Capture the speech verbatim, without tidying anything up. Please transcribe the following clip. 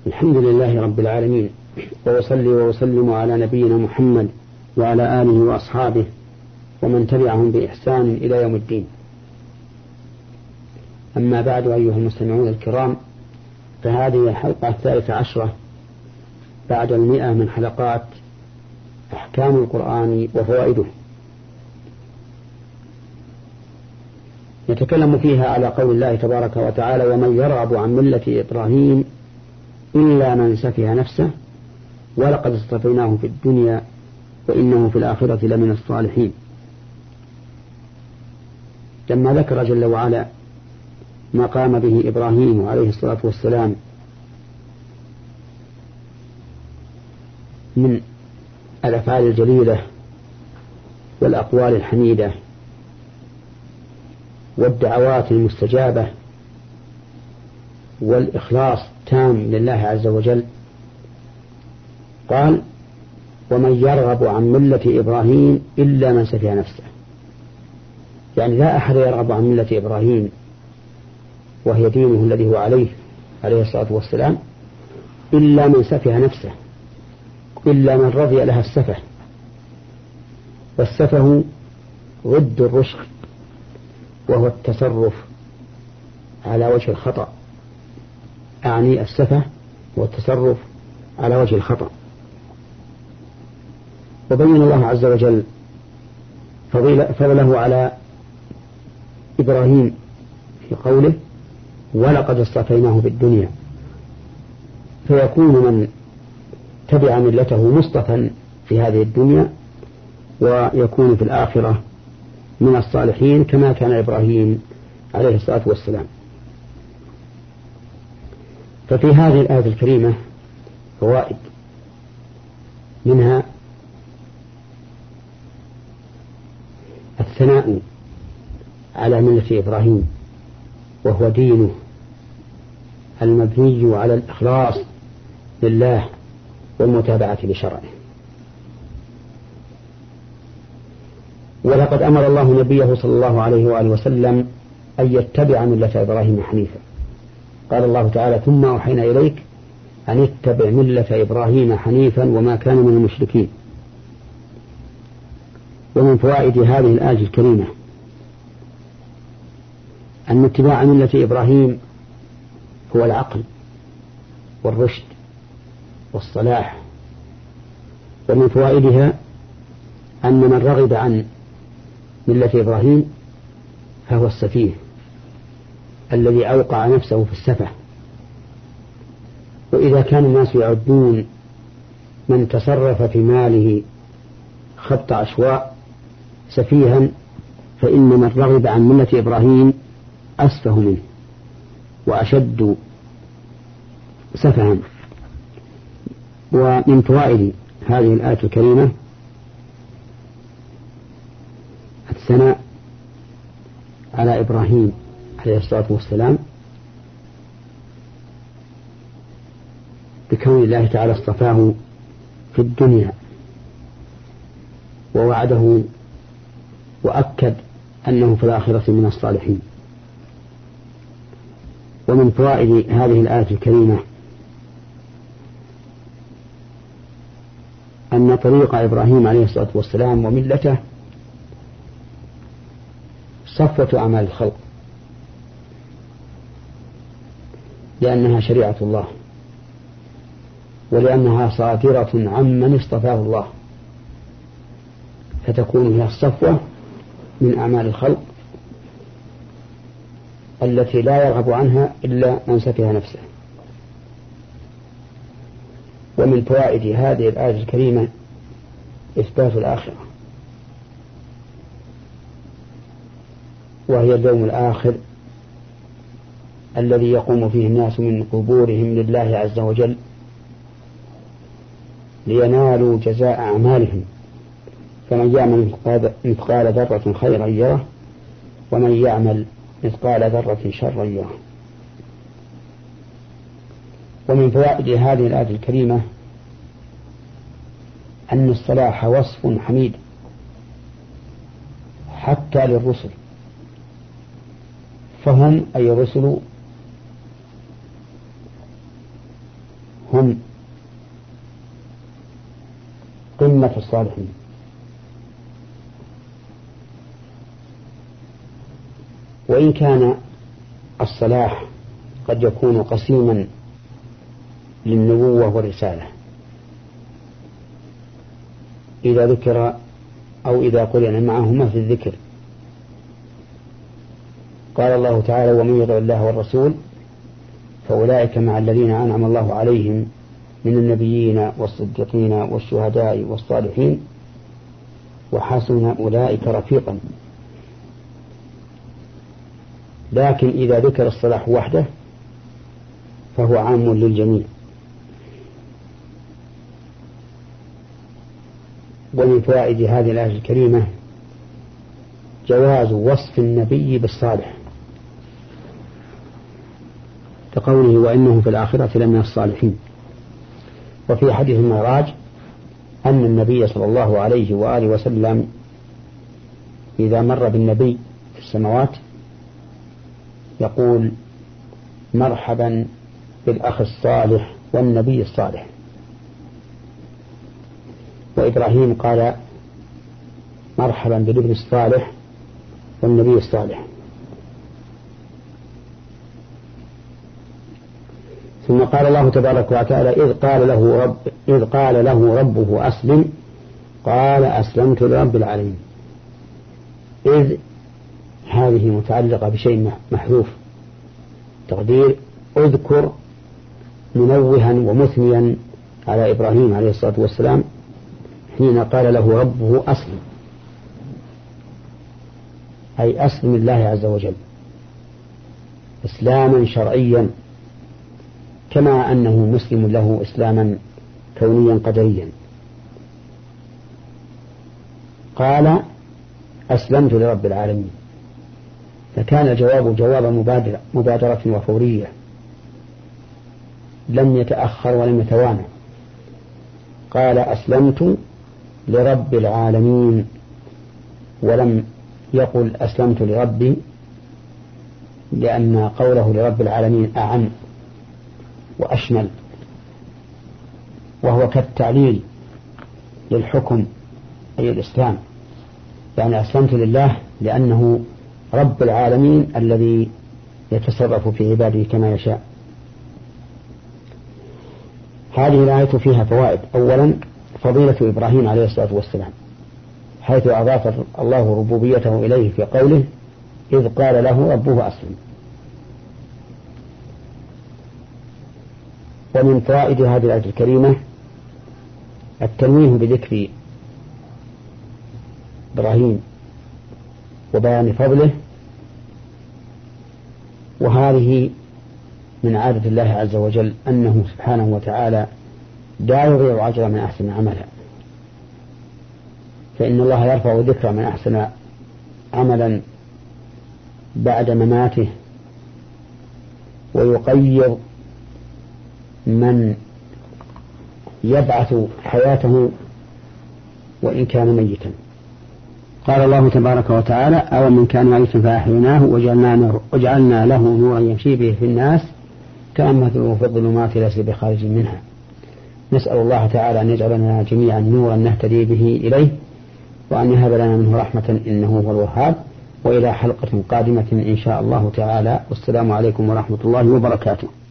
الحمد لله رب العالمين، وأصلي وأسلم على نبينا محمد وعلى آله وأصحابه ومن تبعهم بإحسان إلى يوم الدين. أما بعد، أيها المستمعون الكرام، فهذه الحلقة الثالثة عشرة بعد المئة من حلقات أحكام القرآن وفوائده، نتكلم فيها على قول الله تبارك وتعالى: ومن يرغب عن ملة إبراهيم إلا من سفه نفسه ولقد اصطفيناه في الدنيا وإنه في الآخرة لمن الصالحين. لما ذكر جل وعلا ما قام به إبراهيم عليه الصلاة والسلام من الأفعال الجليلة والأقوال الحميدة والدعوات المستجابة والإخلاص التام لله عز وجل، قال: ومن يرغب عن ملة إبراهيم إلا من سفه نفسه. يعني لا أحد يرغب عن ملة إبراهيم وهي دينه الذي هو عليه عليه الصلاة والسلام إلا من سفه نفسه، إلا من رضي لها السفه. والسفه ضد الرشد، وهو التصرف على وجه الخطأ. أعني السفه هو التصرف على وجه الخطأ. وبين الله عز وجل فضله على إبراهيم في قوله: ولقد اصطفيناه بالدنيا، فيكون من تبع ملته مصطفى في هذه الدنيا ويكون في الآخرة من الصالحين كما كان إبراهيم عليه الصلاة والسلام. ففي هذه الآية الكريمة فوائد، منها الثناء على ملة إبراهيم وهو دينه المبني على الإخلاص لله والمتابعة لشرعه. ولقد أمر الله نبيه صلى الله عليه وآله وسلم أن يتبع ملة إبراهيم حنيفا. قال الله تعالى: ثم أوحينا إليك أن اتبع ملة إبراهيم حنيفا وما كان من المشركين. ومن فوائد هذه الآية الكريمة أن اتباع ملة إبراهيم هو العقل والرشد والصلاح. ومن فوائدها أن من رغب عن ملة إبراهيم فهو السفيه الذي أوقع نفسه في السفه. وإذا كان الناس يعدون من تصرف في ماله خبط عشواء سفيها، فإن من رغب عن ملة إبراهيم أسفه منه وأشد سفها. ومن فوائد هذه الآية الكريمة الثناء على إبراهيم عليه الصلاة والسلام بكون الله تعالى اصطفاه في الدنيا ووعده وأكد أنه في الآخرة من الصالحين. ومن فوائد هذه الآية الكريمة أن طريق إبراهيم عليه الصلاة والسلام وملته صفوة أعمال الخلق، لأنها شريعة الله ولأنها صادرة عمن اصطفاه الله، فتكون هي الصفوة من أعمال الخلق التي لا يرغب عنها إلا من سفه نفسه. ومن فوائد هذه الآية الكريمة إثبات الآخرة، وهي اليوم الآخر الذي يقوم فيه الناس من قبورهم لله عز وجل لينالوا جزاء أعمالهم، فمن يعمل مثقال ذرة خيرا يره ومن يعمل مثقال ذرة شرا يره. ومن فوائد هذه الآية الكريمة أن الصلاح وصف حميد حتى للرسل، فهم أي الرسل هم قمة الصالحين. وإن كان الصلاح قد يكون قسيما للنبوة والرسالة إذا ذكر أو إذا قرن معهما في الذكر. قال الله تعالى: ومن يطع الله والرسول فأولئك مع الذين أنعم الله عليهم من النبيين والصديقين والشهداء والصالحين وحسن أولئك رفيقا. لكن إذا ذكر الصلاح وحده فهو عام للجميع. ومن فوائد هذه الآية الكريمة جواز وصف النبي بالصالح كقوله: وإنه في الآخرة لمن الصالحين. وفي حديث المعراج أن النبي صلى الله عليه وآله وسلم إذا مر بالنبي في السماوات يقول: مرحبا بالأخ الصالح والنبي الصالح. وإبراهيم قال: مرحبا بالابن الصالح والنبي الصالح. ثم قال الله تبارك وتعالى: إذ قال له رب إذ قال له ربه أسلم قال أسلمت لرب العالمين. إذ هذه متعلقة بشيء محذوف، تقدير اذكر منوها ومثنيا على إبراهيم عليه الصلاة والسلام حين قال له ربه أسلم، أي أسلم الله عز وجل إسلاما شرعيا، كما أنه مسلم له إسلاما كونيا قدريا. قال أسلمت لرب العالمين، فكان الجواب جواب مبادرة, مبادرة وفورية، لم يتأخر ولم يتوانى. قال أسلمت لرب العالمين، ولم يقل أسلمت لربي، لأن قوله لرب العالمين أعم وأشمل، وهو كالتعليل للحكم أي الإسلام، يعني أسلمت لله لأنه رب العالمين الذي يتصرف في عباده كما يشاء. هذه الآية فيها فوائد. أولا فضيلة إبراهيم عليه الصلاة والسلام، حيث أضاف الله ربوبيته إليه في قوله إذ قال له ربه أسلم. ومن فوائد هذه الآية الكريمة التنويه بذكر إبراهيم وبيان فضله، وهذه من عادة الله عز وجل أنه سبحانه وتعالى لا يضيع أجر من أحسن عملا، فإن الله يرفع ذكر من أحسن عملا بعد مماته، ويقيض من يبعث حياته وإن كان ميتا. قال الله تبارك وتعالى أو من كان ميتا فأحييناه وجعلنا, وجعلنا له نورا يمشي به في الناس كأن مثله في الظلمات ليس بخارج منها. نسأل الله تعالى أن يجعلنا جميعا نورا نهتدي به إليه، وأن يهب لنا منه رحمة إنه هو الوهاب. وإلى حلقة قادمة إن شاء الله تعالى، والسلام عليكم ورحمة الله وبركاته.